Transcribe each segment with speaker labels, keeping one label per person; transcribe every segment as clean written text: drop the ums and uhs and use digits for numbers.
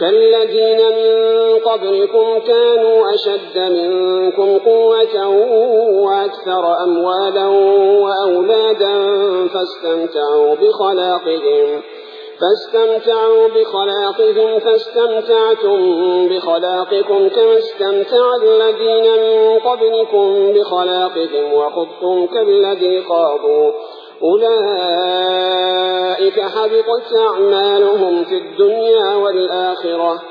Speaker 1: كالذين من قبلكم كانوا أشد منكم قوة وأكثر أموالا وأولادا فاستمتعوا بخلاقهم فاستمتعتم بخلاقكم كما استمتع الذين من قبلكم بخلاقهم وخضتم كالذي خاضوا أولئك حبطت أعمالهم في الدنيا والآخرة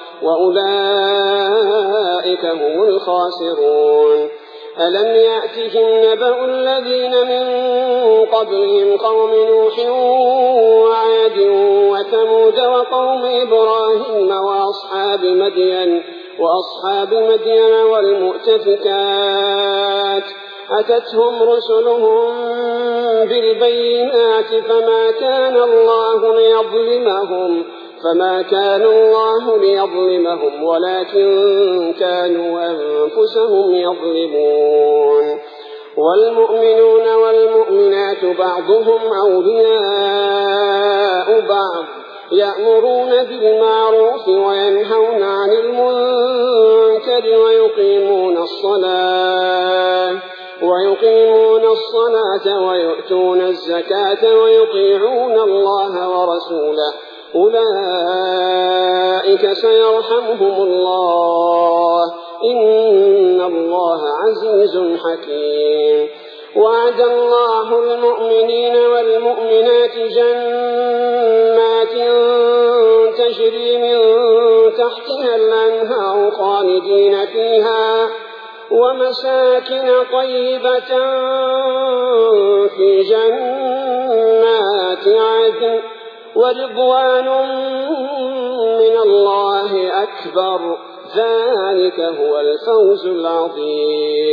Speaker 1: وأولئك هم الخاسرون. ألم يأتهم نبأ الذين من قبلهم قوم نوح وعاد وثمود وقوم إبراهيم وأصحاب مدين والمؤتفكات أتتهم رسلهم بالبينات فما كان الله ليظلمهم ولكن كانوا أنفسهم يظلمون. والمؤمنون والمؤمنات بعضهم أولياء بعض يأمرون بالمعروف وينهون عن المنكر ويقيمون الصلاة ويؤتون الزكاة ويطيعون الله ورسوله أولئك سيرحمهم الله إن الله عزيز حكيم. وعد الله المؤمنين والمؤمنات جنات تجري من تحتها الأنهار خالدين فيها ومساكن طيبة في جنات عدن ورضوان من الله أكبر ذلك هو الفوز العظيم.